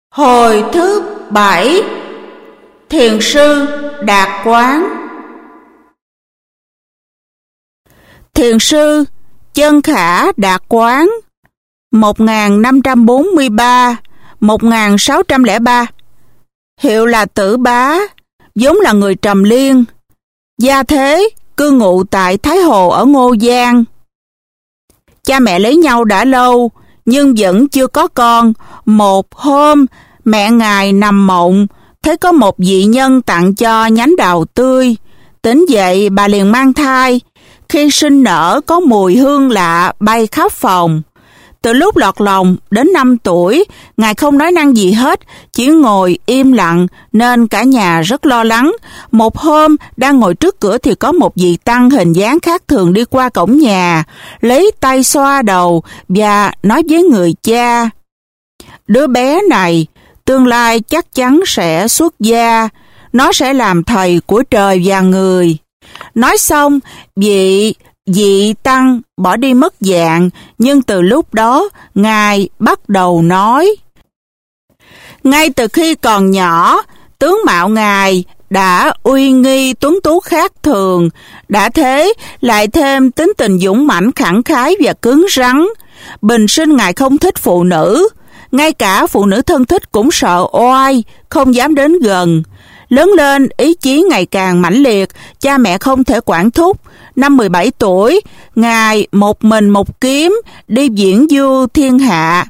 Hồi thứ 7. Thiền sư Đạt Quán. Thiền sư Chân Khả Đạt Quán 1543-1603, hiệu là Tử Bá, vốn là người Trầm Liên, gia thế cư ngụ tại Thái Hồ ở Ngô Giang. Cha mẹ lấy nhau đã lâu nhưng vẫn chưa có con. Một hôm mẹ ngài nằm mộng, thấy có một vị nhân tặng cho nhánh đào tươi. Tỉnh dậy bà liền mang thai. Khi sinh nở có mùi hương lạ bay khắp phòng. Từ lúc lọt lòng đến 5 tuổi, ngài không nói năng gì hết, chỉ ngồi im lặng nên cả nhà rất lo lắng. Một hôm đang ngồi trước cửa thì có một vị tăng hình dáng khác thường đi qua cổng nhà, lấy tay xoa đầu và nói với người cha: "Đứa bé này tương lai chắc chắn sẽ xuất gia, nó sẽ làm thầy của trời và người." Nói xong, vị tăng bỏ đi mất dạng, nhưng từ lúc đó ngài bắt đầu nói. Ngay từ khi còn nhỏ, tướng mạo ngài đã uy nghi tuấn tú khác thường, đã thế lại thêm tính tình dũng mãnh khẳng khái và cứng rắn. Bình sinh ngài không thích phụ nữ, ngay cả phụ nữ thân thích cũng sợ oai, không dám đến gần. Lớn lên, ý chí ngày càng mãnh liệt, cha mẹ không thể quản thúc. Năm 17 tuổi, ngài một mình một kiếm đi viễn du thiên hạ.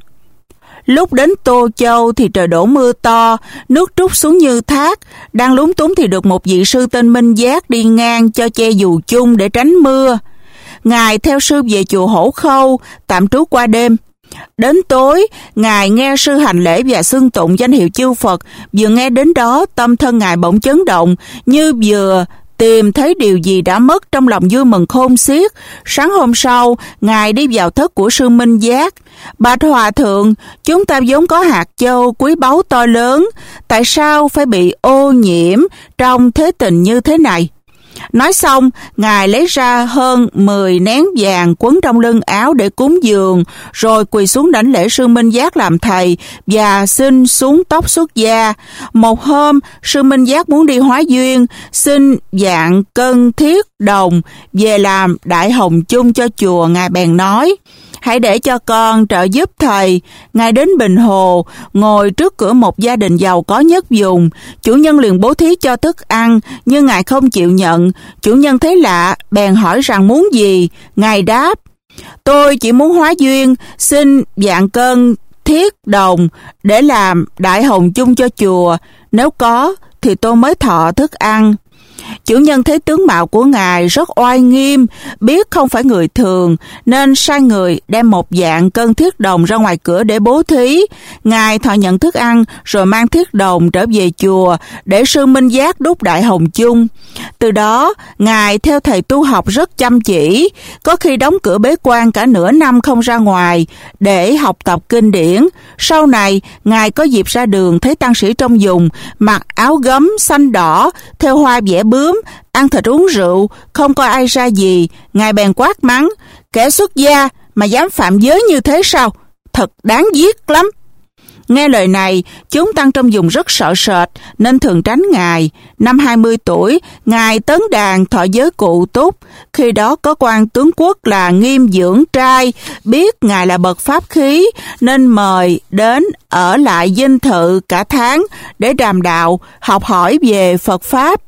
Lúc đến Tô Châu thì trời đổ mưa to, nước trút xuống như thác. Đang lúng túng thì được một vị sư tên Minh Giác đi ngang cho che dù chung để tránh mưa. Ngài theo sư về chùa Hổ Khâu, tạm trú qua đêm. Đến tối, ngài nghe sư hành lễ và xưng tụng danh hiệu chư Phật. Vừa nghe đến đó, tâm thân ngài bỗng chấn động, như vừa tìm thấy điều gì đã mất, trong lòng vui mừng khôn xiết. Sáng hôm sau, ngài đi vào thất của sư Minh Giác. "Bạch Hòa Thượng, chúng ta vốn có hạt châu quý báu to lớn, tại sao phải bị ô nhiễm trong thế tình như thế này?" Nói xong, ngài lấy ra hơn 10 nén vàng quấn trong lưng áo để cúng dường, rồi quỳ xuống đảnh lễ sư Minh Giác làm thầy và xin xuống tóc xuất gia. Một hôm, sư Minh Giác muốn đi hóa duyên, xin vạn cân thiết đồng về làm đại hồng chung cho chùa. Ngài bèn nói: "Hãy để cho con trợ giúp thầy." Ngài đến Bình Hồ, ngồi trước cửa một gia đình giàu có nhất vùng. Chủ nhân liền bố thí cho thức ăn, nhưng ngài không chịu nhận. Chủ nhân thấy lạ, bèn hỏi rằng muốn gì. Ngài đáp: "Tôi chỉ muốn hóa duyên, xin vạn cân thiết đồng để làm đại hồng chung cho chùa. Nếu có thì tôi mới thọ thức ăn." Chủ nhân thấy tướng mạo của ngài rất oai nghiêm, biết không phải người thường, nên sai người đem 1 vạn cân thiết đồng ra ngoài cửa để bố thí. Ngài thọ nhận thức ăn rồi mang thiết đồng trở về chùa để sư Minh Giác đúc đại hồng chung. Từ đó, ngài theo thầy tu học rất chăm chỉ, có khi đóng cửa bế quan cả nửa năm không ra ngoài để học tập kinh điển. Sau này, ngài có dịp ra đường thấy tăng sĩ trong vùng mặc áo gấm xanh đỏ, thêu hoa vẽ bướm, ăn thịt uống rượu, không coi ai ra gì. Ngài bèn quát mắng: "Kẻ xuất gia mà dám phạm giới như thế sao? Thật đáng giết lắm." Nghe lời này, chúng tăng trong vùng rất sợ sệt nên thường tránh ngài. Năm 20 tuổi, ngài tấn đàn thọ giới cụ túc. Khi đó có quan tướng quốc là Nghiêm Dưỡng Trai biết ngài là bậc pháp khí nên mời đến ở lại dinh thự cả tháng để đàm đạo, học hỏi về Phật Pháp.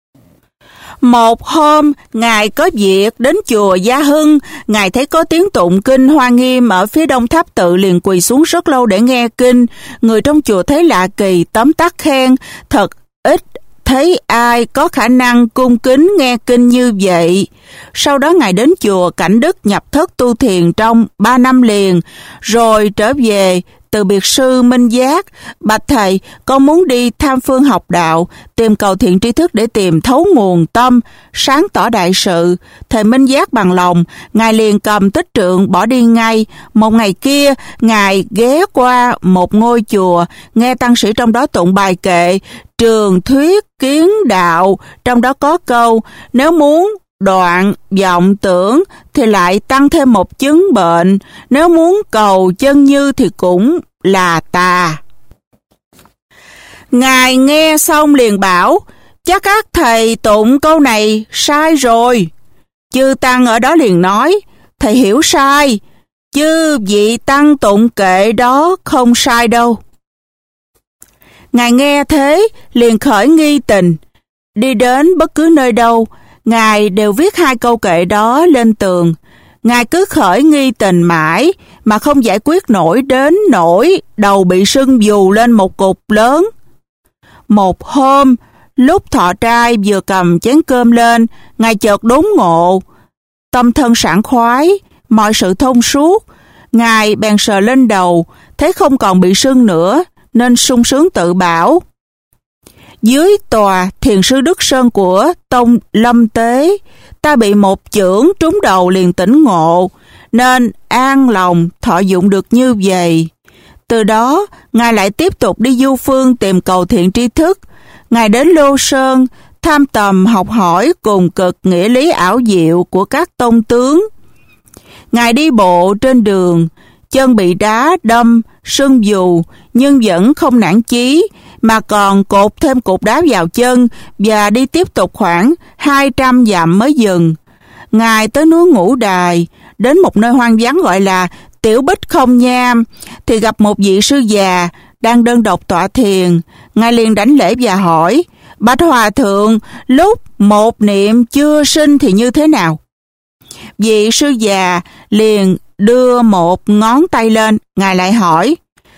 Một hôm, ngài có việc đến chùa Gia Hưng. Ngài thấy có tiếng tụng kinh Hoa Nghiêm ở phía đông tháp tự, liền quỳ xuống rất lâu để nghe kinh. Người trong chùa thấy lạ kỳ, tấm tắc khen: "Thật ít thấy ai có khả năng cung kính nghe kinh như vậy." Sau đó ngài đến chùa Cảnh Đức nhập thất tu thiền trong 3 năm liền, rồi trở về từ biệt sư Minh Giác: "Bạch thầy, con muốn đi tham phương học đạo, tìm cầu thiện tri thức để tìm thấu nguồn tâm, sáng tỏ đại sự." Thầy Minh Giác bằng lòng, ngài liền cầm tích trượng bỏ đi ngay. Một ngày kia, ngài ghé qua một ngôi chùa, nghe tăng sĩ trong đó tụng bài kệ Trường Thuyết Kiến Đạo, trong đó có câu: "Nếu muốn đoạn vọng tưởng thì lại tăng thêm một chứng bệnh, nếu muốn cầu chân như thì cũng là tà." Ngài nghe xong liền bảo, chắc các thầy tụng câu này sai rồi. Chư tăng ở đó liền nói, thầy hiểu sai, chứ vị tăng tụng kệ đó không sai đâu. Ngài nghe thế liền khởi nghi tình, đi đến bất cứ nơi đâu, Ngài đều viết 2 câu kệ đó lên tường. Ngài cứ khởi nghi tình mãi mà không giải quyết nổi, đến nỗi đầu bị sưng vù lên một cục lớn. Một hôm, lúc thọ trai vừa cầm chén cơm lên, Ngài chợt đốn ngộ, tâm thân sảng khoái, mọi sự thông suốt. Ngài bèn sờ lên đầu, thấy không còn bị sưng nữa, nên sung sướng tự bảo. Dưới tòa thiền sư Đức Sơn của tông Lâm Tế, ta bị một chưởng trúng đầu liền tỉnh ngộ, nên an lòng thọ dụng được như vậy. Từ đó, Ngài lại tiếp tục đi du phương tìm cầu thiện tri thức. Ngài đến Lô Sơn, tham tầm học hỏi cùng cực nghĩa lý ảo diệu của các tông tướng. Ngài đi bộ trên đường, chân bị đá đâm, sưng vù, nhưng vẫn không nản chí, mà còn cột thêm cục đá vào chân và đi tiếp tục khoảng 200 dặm mới dừng. Ngài tới núi Ngũ Đài, đến một nơi hoang vắng gọi là Tiểu Bích Không Nham, thì gặp một vị sư già đang đơn độc tọa thiền. Ngài liền đảnh lễ và hỏi, bạch hòa thượng, lúc một niệm chưa sinh thì như thế nào? Vị sư già liền đưa một ngón tay lên. Ngài lại hỏi,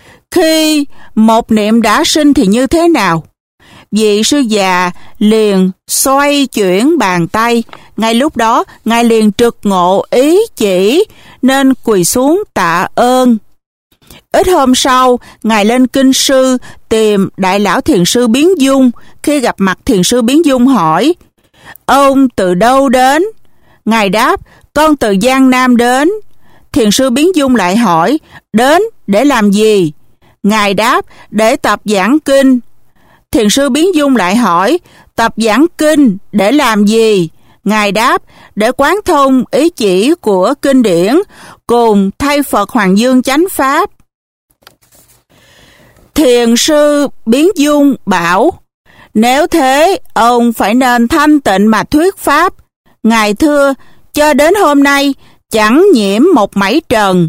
khi một niệm đã sinh thì như thế nào? Vị sư già liền xoay chuyển bàn tay. Ngay lúc đó, Ngài liền trực ngộ ý chỉ, nên quỳ xuống tạ ơn. Ít hôm sau, Ngài lên Kinh Sư tìm Đại Lão Thiền sư Biến Dung. Khi gặp mặt Thiền sư Biến Dung hỏi, ông từ đâu đến? Ngài đáp, con từ Giang Nam đến. Thiền sư Biến Dung lại hỏi, đến để làm gì? Ngài đáp, để tập giảng kinh. Thiền sư Biến Dung lại hỏi, tập giảng kinh để làm gì? Ngài đáp, để quán thông ý chỉ của kinh điển, cùng thay Phật Hoàng Dương chánh pháp. Thiền sư Biến Dung bảo, nếu thế, ông phải nên thanh tịnh mà thuyết pháp. Ngài thưa, cho đến hôm nay, chẳng nhiễm một mảy trần.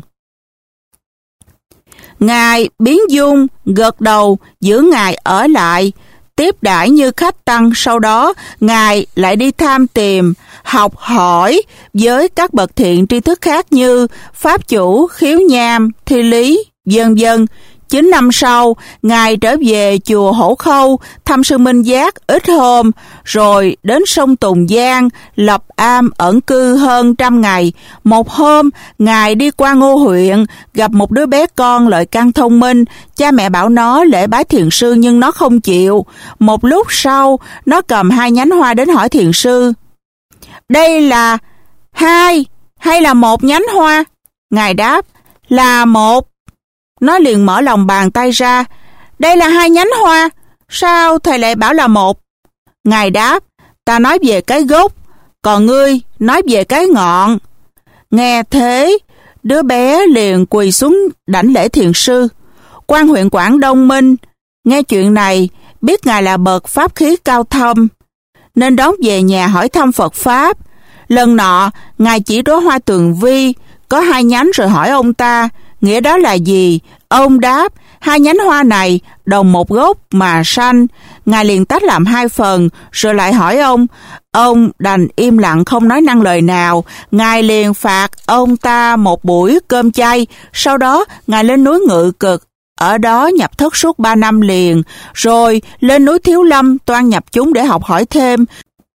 Ngài Biến Dung gật đầu giữ Ngài ở lại, tiếp đãi như khách tăng. Sau đó, Ngài lại đi tham tìm, học hỏi với các bậc thiện tri thức khác như Pháp Chủ, Khiếu Nham, Thi Lý, vân vân. 9 năm sau, Ngài trở về chùa Hổ Khâu thăm sư Minh Giác ít hôm, rồi đến sông Tùng Giang lập am ẩn cư hơn 100 ngày. Một hôm, Ngài đi qua Ngô huyện, gặp một đứa bé con lợi căn thông minh. Cha mẹ bảo nó lễ bái thiền sư nhưng nó không chịu. Một lúc sau, nó cầm 2 nhánh hoa đến hỏi thiền sư, đây là 2 hay là 1 nhánh hoa? Ngài đáp, là 1. Nó liền mở lòng bàn tay ra, đây là 2 nhánh hoa, sao thầy lại bảo là 1? Ngài đáp, ta nói về cái gốc, còn ngươi nói về cái ngọn. Nghe thế, đứa bé liền quỳ xuống đảnh lễ thiền sư. Quan huyện Quảng Đông Minh nghe chuyện này, biết Ngài là bậc pháp khí cao thâm, nên đón về nhà hỏi thăm Phật Pháp. Lần nọ, Ngài chỉ đóa hoa tường vi, có 2 nhánh rồi hỏi ông ta, nghĩa đó là gì? Ông đáp, 2 nhánh hoa này đồng một gốc mà sanh. Ngài liền tách làm 2 phần, rồi lại hỏi ông đành im lặng không nói năng lời nào. Ngài liền phạt ông ta một buổi cơm chay. Sau đó, Ngài lên núi Ngự Cực, ở đó nhập thất suốt 3 năm liền, rồi lên núi Thiếu Lâm toan nhập chúng để học hỏi thêm.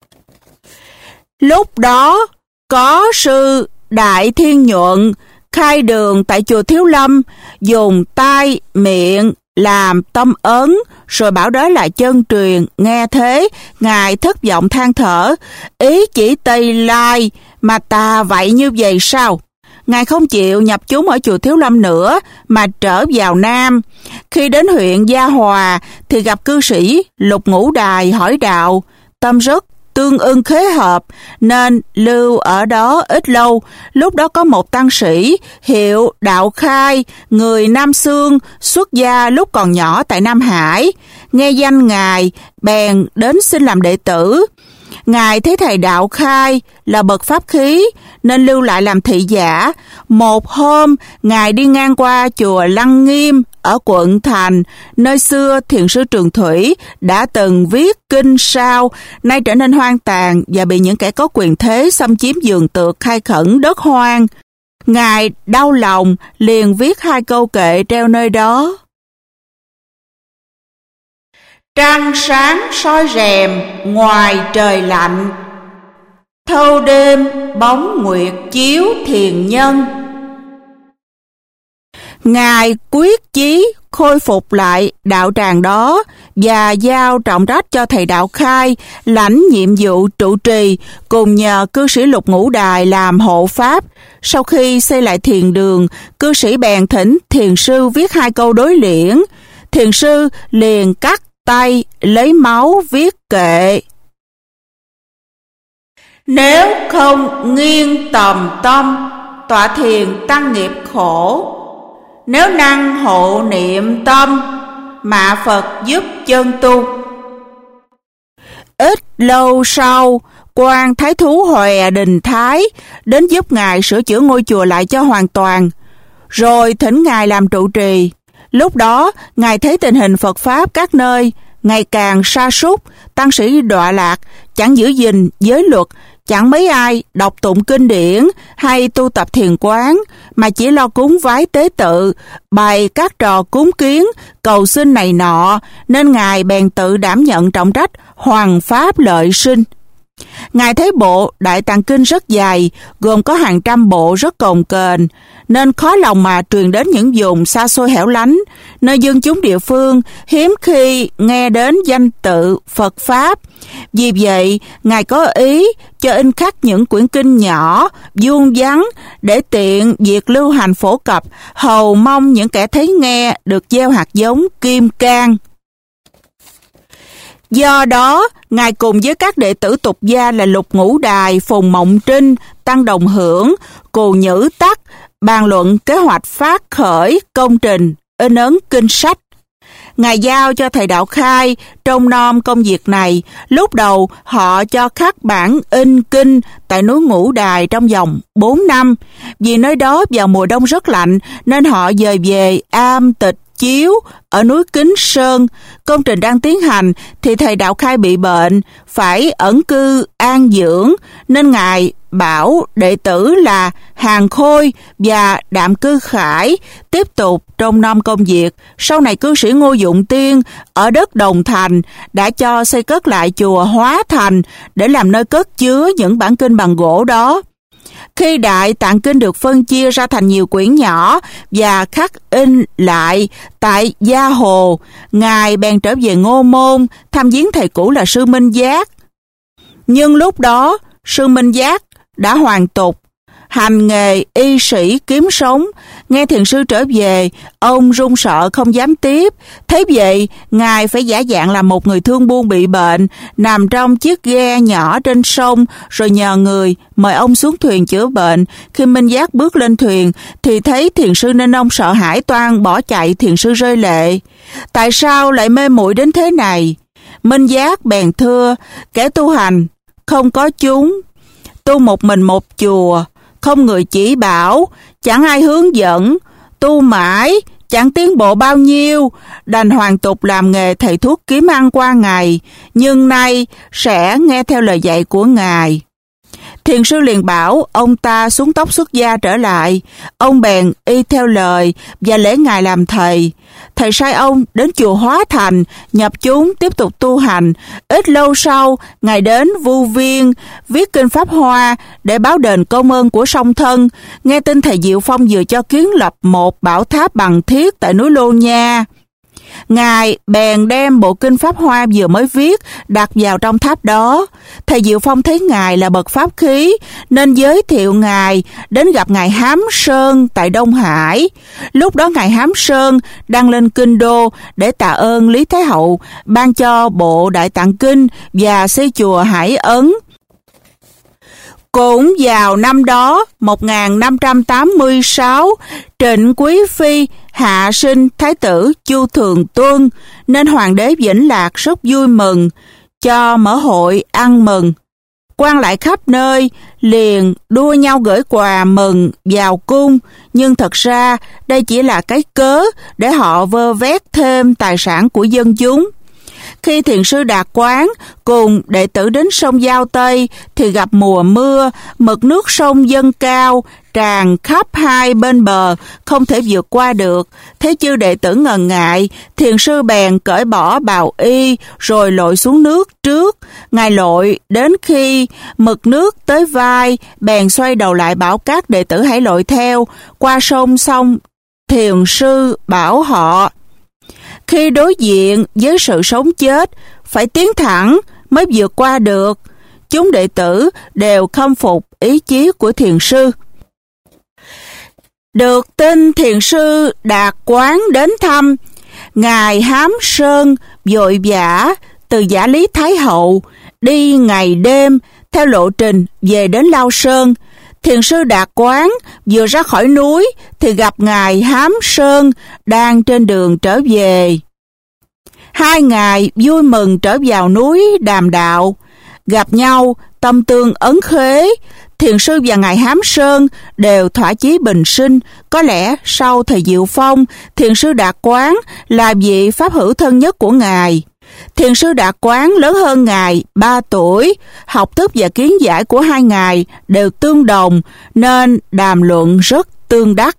Lúc đó, có sư Đại Thiên Nhuận khai đường tại chùa Thiếu Lâm, dùng tai miệng làm tâm ấn, rồi bảo đó là chân truyền. Nghe thế, Ngài thất vọng than thở, ý chỉ Tây Lai mà tà vậy như vậy sao? Ngài không chịu nhập chúng ở chùa Thiếu Lâm nữa, mà trở vào Nam. Khi đến huyện Gia Hòa, thì gặp cư sĩ Lục Ngũ Đài hỏi đạo, tâm rất tương ưng khế hợp, nên lưu ở đó ít lâu. Lúc đó có một tăng sĩ hiệu Đạo Khai, người Nam Xương, xuất gia lúc còn nhỏ tại Nam Hải. nghe danh Ngài, bèn đến xin làm đệ tử. Ngài thấy thầy Đạo Khai là bậc pháp khí, nên lưu lại làm thị giả. Một hôm, Ngài đi ngang qua chùa Lăng Nghiêm ở quận Thành, nơi xưa Thiền sư Trường Thủy đã từng viết kinh sao, nay trở nên hoang tàn và bị những kẻ có quyền thế xâm chiếm vườn tược khai khẩn đất hoang. Ngài đau lòng, liền viết 2 câu kệ treo nơi đó. Trăng sáng soi rèm ngoài trời lạnh, thâu đêm bóng nguyệt chiếu thiền nhân. Ngài quyết chí khôi phục lại đạo tràng đó và giao trọng trách cho thầy Đạo Khai lãnh nhiệm vụ trụ trì, cùng nhờ cư sĩ Lục Ngũ Đài làm hộ pháp. Sau khi xây lại thiền đường, cư sĩ bèn thỉnh thiền sư viết 2 câu đối liễn. Thiền sư liền cắt tay lấy máu viết kệ. Nếu không nghiêng tầm tâm, tọa thiền tăng nghiệp khổ. Nếu năng hộ niệm tâm, mạ Phật giúp chân tu. Ít lâu sau, quan Thái Thú Hòe Đình Thái đến giúp Ngài sửa chữa ngôi chùa lại cho hoàn toàn, rồi thỉnh Ngài làm trụ trì. Lúc đó, Ngài thấy tình hình Phật Pháp các nơi ngày càng sa sút, tăng sĩ đọa lạc, chẳng giữ gìn giới luật, chẳng mấy ai đọc tụng kinh điển hay tu tập thiền quán, mà chỉ lo cúng vái tế tự, bày các trò cúng kiến, cầu xin này nọ, nên Ngài bèn tự đảm nhận trọng trách hoằng pháp lợi sinh. Ngài thấy bộ Đại Tạng Kinh rất dài, gồm có hàng trăm bộ rất cồng kềnh, nên khó lòng mà truyền đến những vùng xa xôi hẻo lánh, nơi dân chúng địa phương hiếm khi nghe đến danh tự Phật Pháp. Vì vậy, Ngài có ý cho in khắc những quyển kinh nhỏ, vuông vắn để tiện việc lưu hành phổ cập, hầu mong những kẻ thấy nghe được gieo hạt giống kim cang. Do đó, Ngài cùng với các đệ tử tục gia là Lục Ngũ Đài, Phùng Mộng Trinh, Tăng Đồng Hưởng, Cù Nhữ Tắc bàn luận kế hoạch phát khởi công trình in ấn kinh sách. Ngài giao cho thầy Đạo Khai trông nom công việc này. Lúc đầu họ cho khắc bản in kinh tại núi Ngũ Đài trong vòng 4 năm. Vì nơi đó vào mùa đông rất lạnh nên họ dời về am tịch chiếu ở núi Kính Sơn. Công trình đang tiến hành thì thầy Đạo Khai bị bệnh, phải ẩn cư an dưỡng, nên Ngài bảo đệ tử là Hàng Khôi và Đạm Cư Khải tiếp tục trông nom công việc. Sau này cư sĩ Ngô Dụng Tiên ở đất Đồng Thành đã cho xây cất lại chùa Hóa Thành để làm nơi cất chứa những bản kinh bằng gỗ đó. Khi Đại Tạng Kinh được phân chia ra thành nhiều quyển nhỏ và khắc in lại tại Gia Hồ, Ngài bèn trở về Ngô Môn thăm viếng thầy cũ là Sư Minh Giác. Nhưng lúc đó, Sư Minh Giác đã hoàn tục, hành nghề y sĩ kiếm sống. Nghe thiền sư trở về, ông run sợ không dám tiếp. Thế vậy, Ngài phải giả dạng làm một người thương buôn bị bệnh, nằm trong chiếc ghe nhỏ trên sông, rồi nhờ người mời ông xuống thuyền chữa bệnh. Khi Minh Giác bước lên thuyền, thì thấy thiền sư nên ông sợ hãi toan bỏ chạy. Thiền sư rơi lệ. Tại sao lại mê muội đến thế này? Minh Giác bèn thưa, kẻ tu hành không có chúng, tu một mình một chùa, không người chỉ bảo, chẳng ai hướng dẫn, tu mãi chẳng tiến bộ bao nhiêu, đành hoàn tục làm nghề thầy thuốc kiếm ăn qua ngày, nhưng nay sẽ nghe theo lời dạy của Ngài. Thiền sư liền bảo ông ta xuống tóc xuất gia trở lại. Ông bèn y theo lời và lễ Ngài làm thầy. Thầy sai ông đến chùa Hóa Thành nhập chúng tiếp tục tu hành. Ít lâu sau, Ngài đến Vu Viên viết kinh Pháp Hoa để báo đền công ơn của song thân. Nghe tin thầy Diệu Phong vừa cho kiến lập một bảo tháp bằng thiết tại núi Lô Nha, Ngài bèn đem bộ kinh Pháp Hoa vừa mới viết đặt vào trong tháp đó. Thầy Diệu Phong thấy Ngài là bậc pháp khí nên giới thiệu Ngài đến gặp Ngài Hám Sơn tại Đông Hải. Lúc đó Ngài Hám Sơn đang lên Kinh Đô để tạ ơn Lý Thái Hậu ban cho bộ Đại Tạng Kinh và xây chùa Hải Ấn. Cũng vào năm đó, 1586, Trịnh Quý Phi hạ sinh Thái tử Chu Thường Tuân, nên Hoàng đế Vĩnh Lạc rất vui mừng, cho mở hội ăn mừng. Quan lại khắp nơi liền đua nhau gửi quà mừng vào cung, nhưng thật ra đây chỉ là cái cớ để họ vơ vét thêm tài sản của dân chúng. Khi thiền sư Đạt Quán cùng đệ tử đến sông Giao Tây thì gặp mùa mưa, mực nước sông dâng cao, tràn khắp hai bên bờ, không thể vượt qua được. Thế chư đệ tử ngần ngại, thiền sư bèn cởi bỏ bào y rồi lội xuống nước trước. Ngài lội đến khi mực nước tới vai, bèn xoay đầu lại bảo các đệ tử hãy lội theo. Qua sông xong, thiền sư bảo họ: khi đối diện với sự sống chết, phải tiến thẳng mới vượt qua được. Chúng đệ tử đều khâm phục ý chí của thiền sư. Được tin thiền sư Đạt Quán đến thăm, ngài Hám Sơn vội vã từ Giả Lý Thái Hậu đi ngày đêm theo lộ trình về đến Lao Sơn. Thiền sư Đạt Quán vừa ra khỏi núi thì gặp ngài Hám Sơn đang trên đường trở về. Hai ngài vui mừng trở vào núi đàm đạo, gặp nhau tâm tương ấn khế. Thiền sư và ngài Hám Sơn đều thỏa chí bình sinh. Có lẽ sau thời Diệu Phong, thiền sư Đạt Quán là vị pháp hữu thân nhất của ngài. Thiền sư Đạt Quán lớn hơn ngài 3 tuổi, học thức và kiến giải của hai ngài đều tương đồng nên đàm luận rất tương đắc.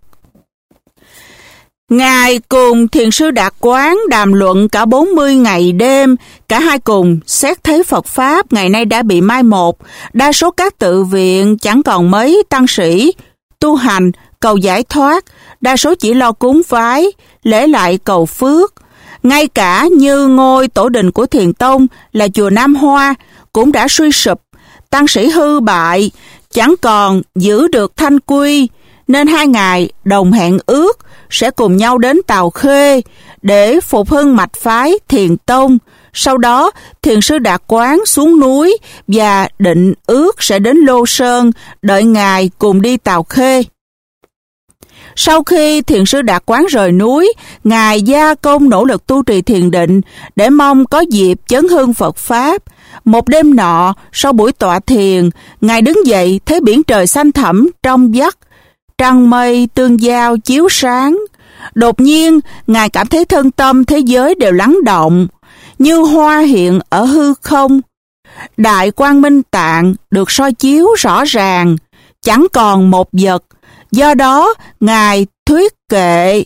Ngài cùng thiền sư Đạt Quán đàm luận cả 40 ngày đêm, cả hai cùng xét thấy Phật Pháp ngày nay đã bị mai một. Đa số các tự viện chẳng còn mấy tăng sĩ tu hành, cầu giải thoát, đa số chỉ lo cúng vái, lễ lại cầu phước. Ngay cả như ngôi tổ đình của Thiền Tông là chùa Nam Hoa cũng đã suy sụp, tăng sĩ hư bại, chẳng còn giữ được thanh quy, nên hai ngài đồng hẹn ước sẽ cùng nhau đến Tào Khê để phục hưng mạch phái Thiền Tông. Sau đó, thiền sư Đạt Quán xuống núi và định ước sẽ đến Lô Sơn đợi ngài cùng đi Tào Khê. Sau khi thiền sư Đạt Quán rời núi, ngài gia công nỗ lực tu trì thiền định để mong có dịp chấn hưng Phật Pháp. Một đêm nọ, sau buổi tọa thiền, ngài đứng dậy thấy biển trời xanh thẳm trong vắt, trăng mây tương giao chiếu sáng. Đột nhiên, ngài cảm thấy thân tâm thế giới đều lắng động, như hoa hiện ở hư không. Đại Quang Minh Tạng được soi chiếu rõ ràng, chẳng còn một vật. Do đó, ngài thuyết kệ: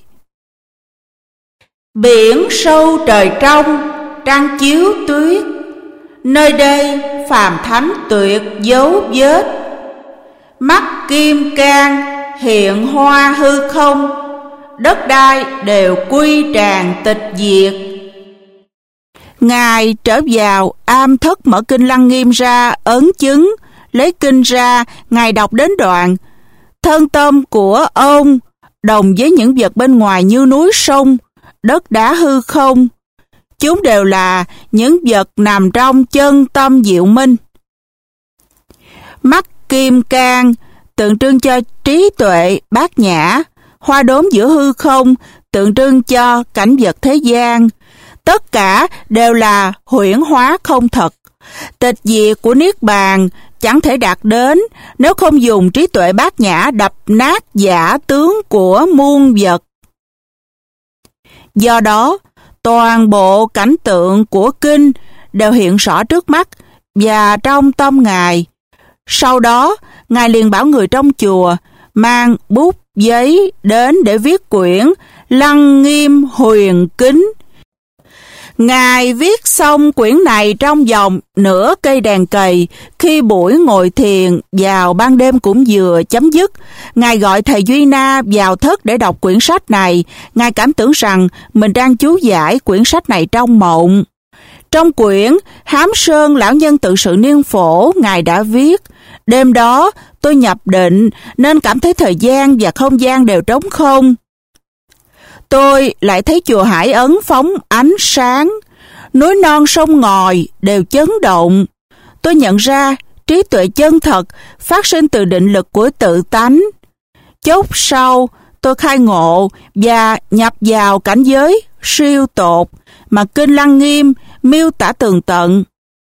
biển sâu trời trong, trăng chiếu tuyết, nơi đây phàm thánh tuyệt dấu vết. Mắt kim cang hiện hoa hư không, đất đai đều quy tràn tịch diệt. Ngài trở vào am thất mở kinh Lăng Nghiêm ra ấn chứng. Lấy kinh ra, ngài đọc đến đoạn: thân tâm của ông đồng với những vật bên ngoài như núi sông, đất đá hư không. Chúng đều là những vật nằm trong chân tâm diệu minh. Mắt kim cang tượng trưng cho trí tuệ bát nhã, hoa đốm giữa hư không tượng trưng cho cảnh vật thế gian. Tất cả đều là huyễn hóa không thật. Tịch diệt của Niết Bàn chẳng thể đạt đến nếu không dùng trí tuệ bát nhã đập nát giả tướng của muôn vật. Do đó, toàn bộ cảnh tượng của kinh đều hiện rõ trước mắt và trong tâm ngài. Sau đó, ngài liền bảo người trong chùa mang bút giấy đến để viết quyển Lăng Nghiêm Huyền Kính. Ngài viết xong quyển này trong vòng nửa cây đèn cầy. Khi buổi ngồi thiền vào ban đêm cũng vừa chấm dứt, ngài gọi thầy Duy Na vào thất để đọc quyển sách này. Ngài cảm tưởng rằng mình đang chú giải quyển sách này trong mộng. Trong quyển Hám Sơn lão nhân tự sự niên phổ, ngài đã viết: đêm đó tôi nhập định nên cảm thấy thời gian và không gian đều trống không. Tôi lại thấy chùa Hải Ấn phóng ánh sáng, núi non sông ngòi đều chấn động. Tôi nhận ra trí tuệ chân thật phát sinh từ định lực của tự tánh. Chốc sau, tôi khai ngộ và nhập vào cảnh giới siêu tột mà Kinh Lăng Nghiêm miêu tả tường tận.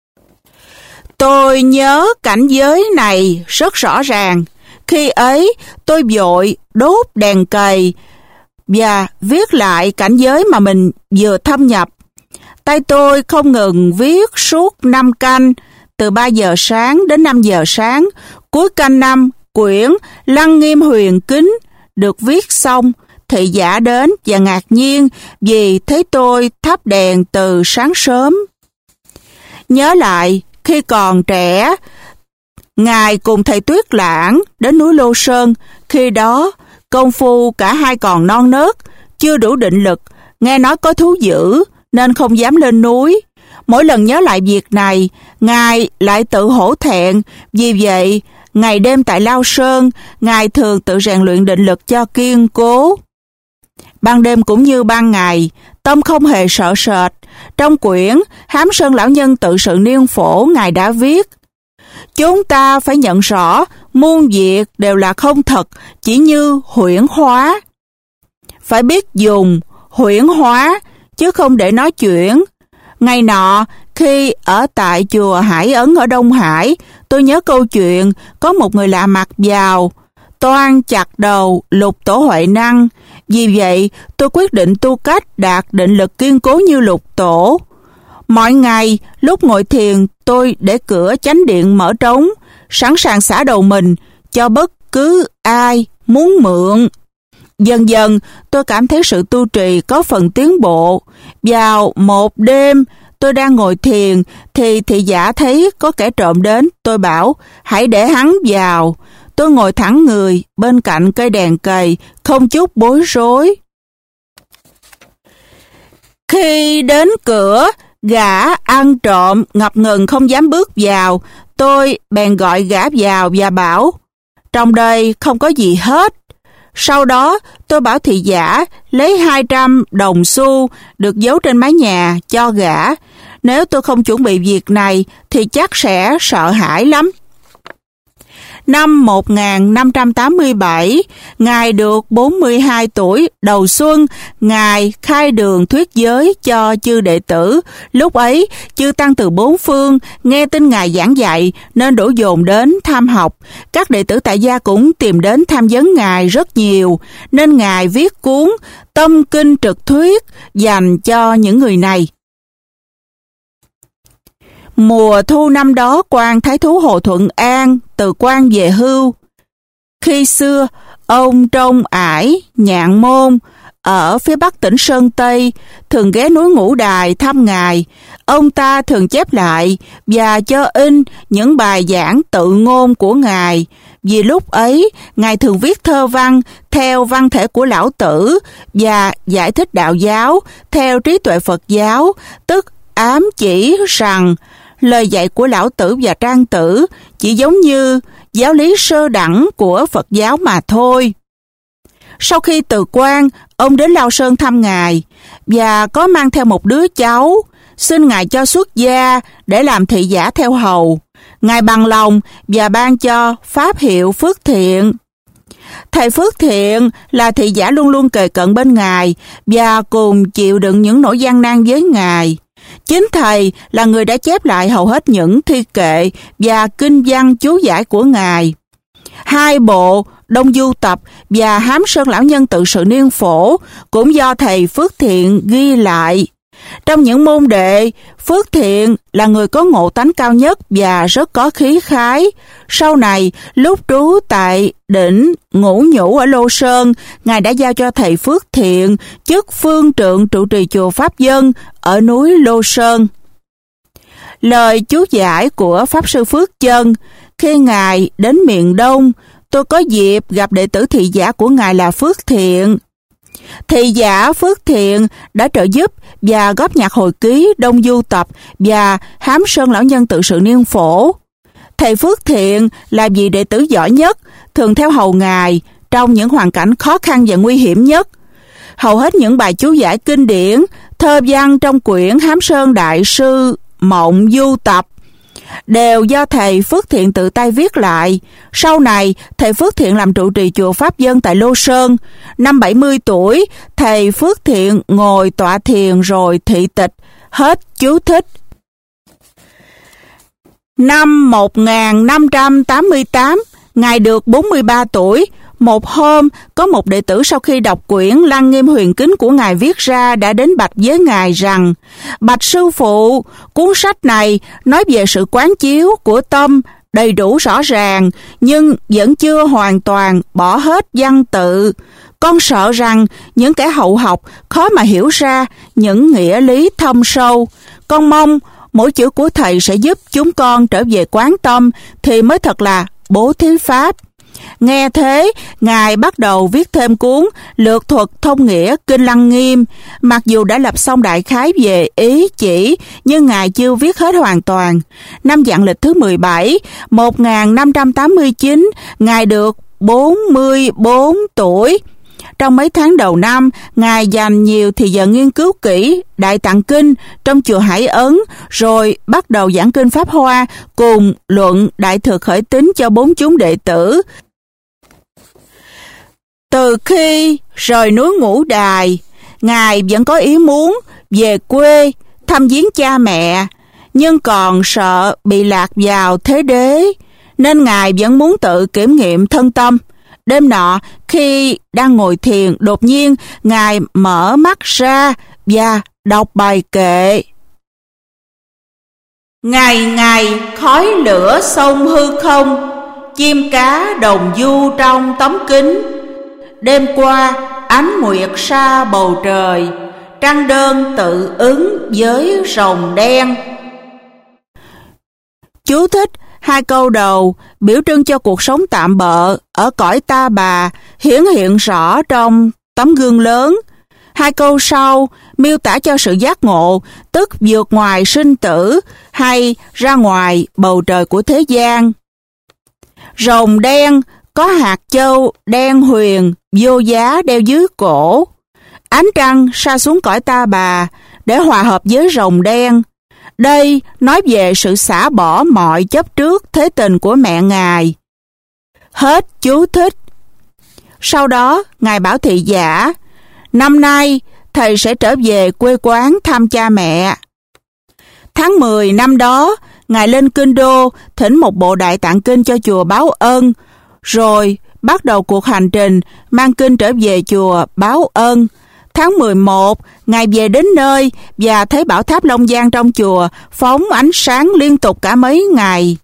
Tôi nhớ cảnh giới này rất rõ ràng. Khi ấy, tôi vội đốt đèn cầy và viết lại cảnh giới mà mình vừa thâm nhập. Tay tôi không ngừng viết suốt 5 canh, từ 3 giờ sáng đến 5 giờ sáng. Cuối canh 5, quyển Lăng Nghiêm Huyền Kính được viết xong. Thị giả đến và ngạc nhiên vì thấy tôi thắp đèn từ sáng sớm. Nhớ lại, khi còn trẻ, Ngài cùng thầy Tuyết Lãng đến núi Lô Sơn. Khi đó, công phu cả hai còn non nớt, chưa đủ định lực, nghe nói có thú dữ nên không dám lên núi. Mỗi lần nhớ lại việc này, Ngài lại tự hổ thẹn. Vì vậy, ngày đêm tại Lao Sơn, Ngài thường tự rèn luyện định lực cho kiên cố. Ban đêm cũng như ban ngày, tâm không hề sợ sệt. Trong quyển Hám Sơn Lão Nhân Tự Sự Niên Phổ, Ngài đã viết: chúng ta phải nhận rõ muôn việc đều là không thật, chỉ như huyễn hóa. Phải biết dùng huyễn hóa, chứ không để nói chuyện. Ngày nọ, khi ở tại chùa Hải Ấn ở Đông Hải, tôi nhớ câu chuyện có một người lạ mặt vào, toan chặt đầu Lục Tổ Huệ Năng. Vì vậy, tôi quyết định tu cách đạt định lực kiên cố như Lục Tổ. Mọi ngày, lúc ngồi thiền, tôi để cửa chánh điện mở trống, sẵn sàng xả đầu mình cho bất cứ ai muốn mượn. Dần dần, tôi cảm thấy sự tu trì có phần tiến bộ. Vào một đêm, tôi đang ngồi thiền, thì thị giả thấy có kẻ trộm đến. Tôi bảo, hãy để hắn vào. Tôi ngồi thẳng người bên cạnh cây đèn cầy, không chút bối rối. Khi đến cửa, gã ăn trộm ngập ngừng không dám bước vào. Tôi bèn gọi gã vào và bảo, trong đây không có gì hết. Sau đó, tôi bảo thị giả lấy 200 đồng xu được giấu trên mái nhà cho gã. Nếu tôi không chuẩn bị việc này thì chắc sẽ sợ hãi lắm. Năm 1587, Ngài được 42 tuổi, đầu xuân, Ngài khai đường thuyết giới cho chư đệ tử. Lúc ấy, chư tăng từ bốn phương nghe tin Ngài giảng dạy nên đổ dồn đến tham học. Các đệ tử tại gia cũng tìm đến tham vấn Ngài rất nhiều, nên Ngài viết cuốn Tâm Kinh Trực Thuyết dành cho những người này. Mùa thu năm đó, quan Thái Thú Hồ Thuận An từ quan về hưu. Khi xưa, ông Trông Ải, Nhạn Môn, ở phía bắc tỉnh Sơn Tây, thường ghé núi Ngũ Đài thăm Ngài. Ông ta thường chép lại và cho in những bài giảng tự ngôn của Ngài. Vì lúc ấy, Ngài thường viết thơ văn theo văn thể của Lão Tử và giải thích đạo giáo theo trí tuệ Phật giáo, tức ám chỉ rằng lời dạy của Lão Tử và Trang Tử chỉ giống như giáo lý sơ đẳng của Phật giáo mà thôi. Sau khi từ quan, ông đến Lao Sơn thăm Ngài và có mang theo một đứa cháu, xin Ngài cho xuất gia để làm thị giả theo hầu. Ngài bằng lòng và ban cho pháp hiệu Phước Thiện. Thầy Phước Thiện là thị giả luôn luôn kề cận bên Ngài và cùng chịu đựng những nỗi gian nan với Ngài. Chính thầy là người đã chép lại hầu hết những thi kệ và kinh văn chú giải của Ngài. Hai bộ Đông Du Tập và Hám Sơn Lão Nhân Tự Sự Niên Phổ cũng do thầy Phước Thiện ghi lại. Trong những môn đệ, Phước Thiện là người có ngộ tánh cao nhất và rất có khí khái. Sau này, lúc trú tại đỉnh Ngũ Nhũ ở Lô Sơn, Ngài đã giao cho thầy Phước Thiện chức phương trượng trụ trì chùa Pháp Dân ở núi Lô Sơn. Lời chú giải của Pháp Sư Phước Chân: khi Ngài đến miền Đông, tôi có dịp gặp đệ tử thị giả của Ngài là Phước Thiện. Thị giả Phước Thiện đã trợ giúp và góp nhạc hồi ký Đông Du Tập và Hám Sơn Lão Nhân Tự Sự Niên Phổ. Thầy Phước Thiện là vị đệ tử giỏi nhất, thường theo hầu Ngài trong những hoàn cảnh khó khăn và nguy hiểm nhất. Hầu hết những bài chú giải kinh điển, thơ văn trong quyển Hám Sơn Đại Sư Mộng Du Tập đều do thầy Phước Thiện tự tay viết lại. Sau này, thầy Phước Thiện làm trụ trì chùa Pháp Dân tại Lô Sơn. Năm 70 tuổi, thầy Phước Thiện ngồi tọa thiền rồi thị tịch. Hết chú thích. Năm 1588, Ngài được 43 tuổi. Một hôm, có một đệ tử sau khi đọc quyển Lăng Nghiêm Huyền Kính của Ngài viết ra đã đến bạch với Ngài rằng: Bạch Sư Phụ, cuốn sách này nói về sự quán chiếu của tâm đầy đủ rõ ràng, nhưng vẫn chưa hoàn toàn bỏ hết văn tự. Con sợ rằng những kẻ hậu học khó mà hiểu ra những nghĩa lý thâm sâu. Con mong mỗi chữ của Thầy sẽ giúp chúng con trở về quán tâm thì mới thật là bố thí pháp. Nghe thế, Ngài bắt đầu viết thêm cuốn Lược thuật thông nghĩa Kinh Lăng Nghiêm. Mặc dù đã lập xong đại khái về ý chỉ, nhưng Ngài chưa viết hết hoàn toàn. Năm Vạn Lịch thứ 17, 1589, Ngài được 44 tuổi. Trong mấy tháng đầu năm, Ngài dành nhiều thời giờ nghiên cứu kỹ Đại Tạng Kinh trong chùa Hải Ấn, rồi bắt đầu giảng kinh Pháp Hoa cùng luận Đại Thừa Khởi Tín cho 4 chúng đệ tử. Từ khi rời núi Ngũ Đài, Ngài vẫn có ý muốn về quê thăm viếng cha mẹ, nhưng còn sợ bị lạc vào thế đế, nên Ngài vẫn muốn tự kiểm nghiệm thân tâm. Đêm nọ, khi đang ngồi thiền, đột nhiên Ngài mở mắt ra và đọc bài kệ. Ngày ngày khói lửa sông hư không, chim cá đồng du trong tấm kính. Đêm qua ánh nguyệt sa bầu trời, trăng đơn tự ứng với rồng đen. Chú thích: hai câu đầu biểu trưng cho cuộc sống tạm bợ ở cõi ta bà hiển hiện rõ trong tấm gương lớn. Hai câu sau miêu tả cho sự giác ngộ, tức vượt ngoài sinh tử hay ra ngoài bầu trời của thế gian. Rồng đen có hạt châu đen huyền vô giá đeo dưới cổ. Ánh trăng sa xuống cõi ta bà để hòa hợp với rồng đen. Đây nói về sự xả bỏ mọi chấp trước thế tình của mẹ Ngài. Hết chú thích. Sau đó, Ngài bảo thị giả: năm nay, Thầy sẽ trở về quê quán thăm cha mẹ. Tháng 10 năm đó, Ngài lên Kinh Đô thỉnh một bộ Đại Tạng Kinh cho chùa Báo Ân, rồi bắt đầu cuộc hành trình mang kinh trở về chùa Báo Ân. Tháng 11, Ngài về đến nơi và thấy bảo tháp Long Giang trong chùa phóng ánh sáng liên tục cả mấy ngày.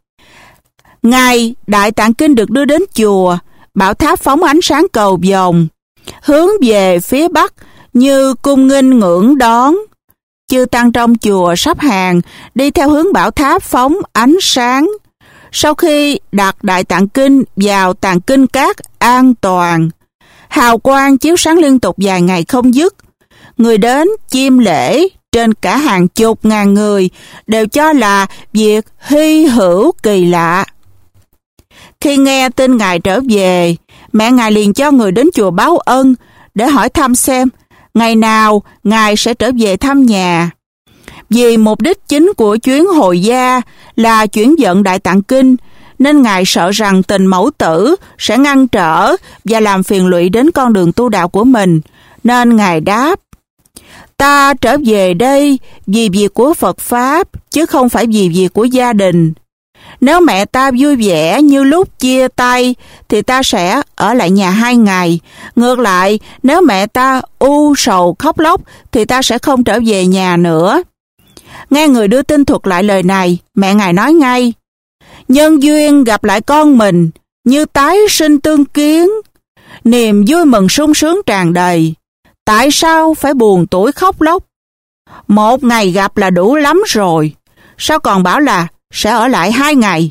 Ngày Đại Tạng Kinh được đưa đến chùa, bảo tháp phóng ánh sáng cầu vồng, hướng về phía bắc như cung nghênh ngưỡng đón. Chư tăng trong chùa sắp hàng đi theo hướng bảo tháp phóng ánh sáng. Sau khi đặt Đại Tạng Kinh vào tàng kinh cát an toàn, hào quang chiếu sáng liên tục vài ngày không dứt. Người đến chiêm lễ trên cả hàng chục ngàn người đều cho là việc hy hữu kỳ lạ. Khi nghe tin Ngài trở về, mẹ Ngài liền cho người đến chùa Báo Ân để hỏi thăm xem ngày nào Ngài sẽ trở về thăm nhà. Vì mục đích chính của chuyến hồi gia là chuyển vận Đại Tạng Kinh, nên Ngài sợ rằng tình mẫu tử sẽ ngăn trở và làm phiền lụy đến con đường tu đạo của mình, nên Ngài đáp: ta trở về đây vì việc của Phật Pháp, chứ không phải vì việc của gia đình. Nếu mẹ ta vui vẻ như lúc chia tay, thì ta sẽ ở lại nhà 2 ngày. Ngược lại, nếu mẹ ta u sầu khóc lóc, thì ta sẽ không trở về nhà nữa. Nghe người đưa tin thuật lại lời này, mẹ Ngài nói ngay: nhân duyên gặp lại con mình như tái sinh tương kiến, niềm vui mừng sung sướng tràn đầy. Tại sao phải buồn tủi khóc lóc? Một ngày gặp là đủ lắm rồi, sao còn bảo là sẽ ở lại 2 ngày?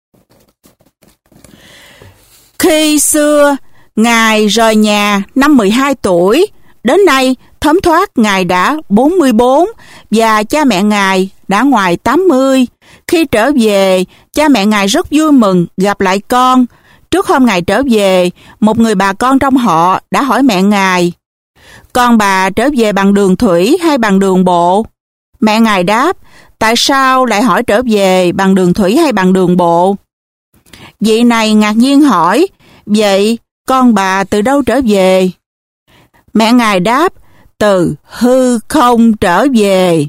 Khi xưa, Ngài rời nhà năm 12 tuổi, đến nay thấm thoát Ngài đã 44 và cha mẹ Ngài đã ngoài 80. Khi trở về, cha mẹ Ngài rất vui mừng gặp lại con. Trước hôm Ngài trở về, một người bà con trong họ đã hỏi mẹ Ngài: con bà trở về bằng đường thủy hay bằng đường bộ? Mẹ Ngài đáp: tại sao lại hỏi trở về bằng đường thủy hay bằng đường bộ? Vị này ngạc nhiên hỏi, vậy con bà từ đâu trở về? Mẹ Ngài đáp, từ hư không trở về.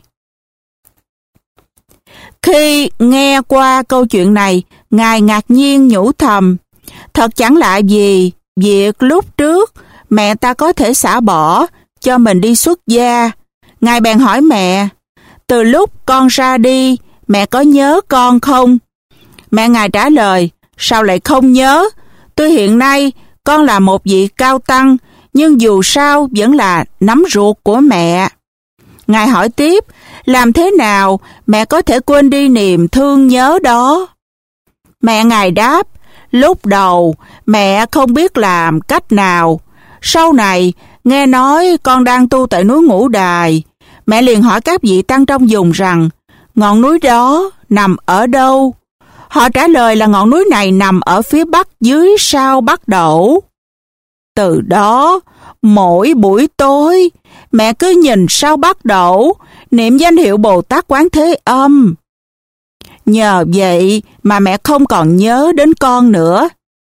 Khi nghe qua câu chuyện này, Ngài ngạc nhiên nhủ thầm, thật chẳng lạ gì việc lúc trước mẹ ta có thể xả bỏ cho mình đi xuất gia. Ngài bèn hỏi mẹ, từ lúc con ra đi, mẹ có nhớ con không? Mẹ Ngài trả lời, sao lại không nhớ? Tuy hiện nay con là một vị cao tăng, nhưng dù sao vẫn là nắm ruột của mẹ. Ngài hỏi tiếp, làm thế nào mẹ có thể quên đi niềm thương nhớ đó? Mẹ Ngài đáp, lúc đầu mẹ không biết làm cách nào. Sau này nghe nói con đang tu tại núi Ngũ Đài, mẹ liền hỏi các vị tăng trong vùng rằng, ngọn núi đó nằm ở đâu? Họ trả lời là ngọn núi này nằm ở phía bắc dưới sao Bắc Đẩu. Từ đó, mỗi buổi tối, mẹ cứ nhìn sao Bắc Đẩu, niệm danh hiệu Bồ Tát Quán Thế Âm. Nhờ vậy mà mẹ không còn nhớ đến con nữa.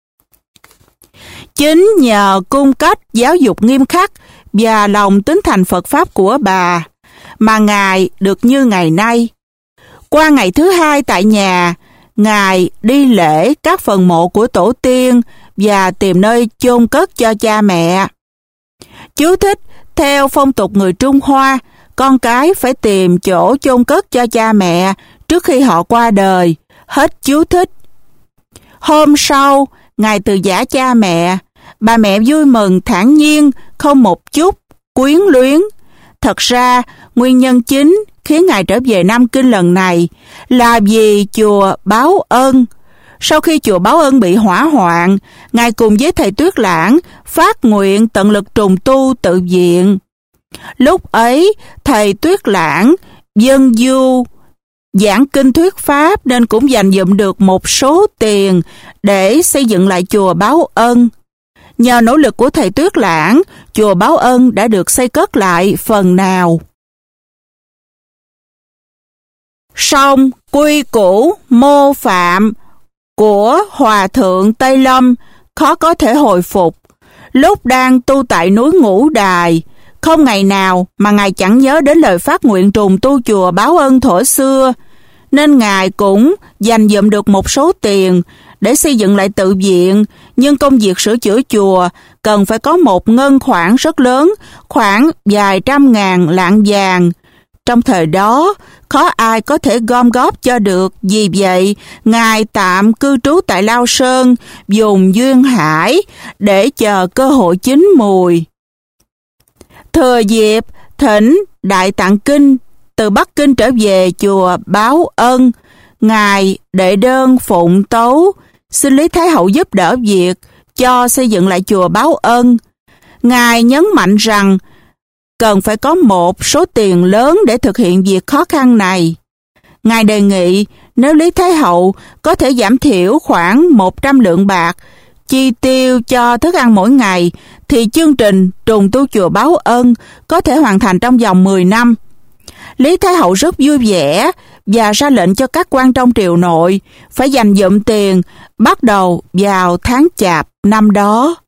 Chính nhờ cung cách giáo dục nghiêm khắc và lòng tín thành Phật Pháp của bà, mà Ngài được như ngày nay. Qua ngày thứ hai tại nhà, Ngài đi lễ các phần mộ của tổ tiên và tìm nơi chôn cất cho cha mẹ. Chú thích, theo phong tục người Trung Hoa, con cái phải tìm chỗ chôn cất cho cha mẹ trước khi họ qua đời. Hết chú thích. Hôm sau, Ngài từ giã cha mẹ, bà mẹ vui mừng thản nhiên, không một chút quyến luyến. Thật ra, nguyên nhân chính khiến Ngài trở về Nam Kinh lần này là vì chùa Báo Ân. Sau khi chùa Báo Ân bị hỏa hoạn, Ngài cùng với thầy Tuyết Lãng phát nguyện tận lực trùng tu tự viện. Lúc ấy, thầy Tuyết Lãng dân du giảng kinh thuyết pháp nên cũng dành dụm được một số tiền để xây dựng lại chùa Báo Ân. Nhờ nỗ lực của thầy Tuyết Lãng, chùa Báo Ân đã được xây cất lại phần nào. Song quy củ mô phạm của Hòa Thượng Tây Lâm khó có thể hồi phục. Lúc đang tu tại núi Ngũ Đài, không ngày nào mà Ngài chẳng nhớ đến lời phát nguyện trùng tu chùa Báo Ân thuở xưa, nên Ngài cũng dành dụm được một số tiền để xây dựng lại tự viện, nhưng công việc sửa chữa chùa cần phải có một ngân khoản rất lớn, khoảng vài trăm ngàn lạng vàng. Trong thời đó, khó ai có thể gom góp cho được, vì vậy Ngài tạm cư trú tại Lao Sơn, vùng Duyên Hải, để chờ cơ hội chín mùi. Thừa dịp thỉnh Đại Tạng Kinh từ Bắc Kinh trở về chùa Báo Ân, Ngài đệ đơn phụng tấu xin Lý Thái Hậu giúp đỡ việc cho xây dựng lại chùa Báo Ân. Ngài nhấn mạnh rằng cần phải có một số tiền lớn để thực hiện việc khó khăn này. Ngài đề nghị nếu Lý Thái Hậu có thể giảm thiểu khoảng 100 lượng bạc chi tiêu cho thức ăn mỗi ngày, thì chương trình trùng tu chùa Báo Ân có thể hoàn thành trong vòng 10 năm. Lý Thái Hậu rất vui vẻ và ra lệnh cho các quan trong triều nội phải dành dụm tiền bắt đầu vào tháng Chạp năm đó.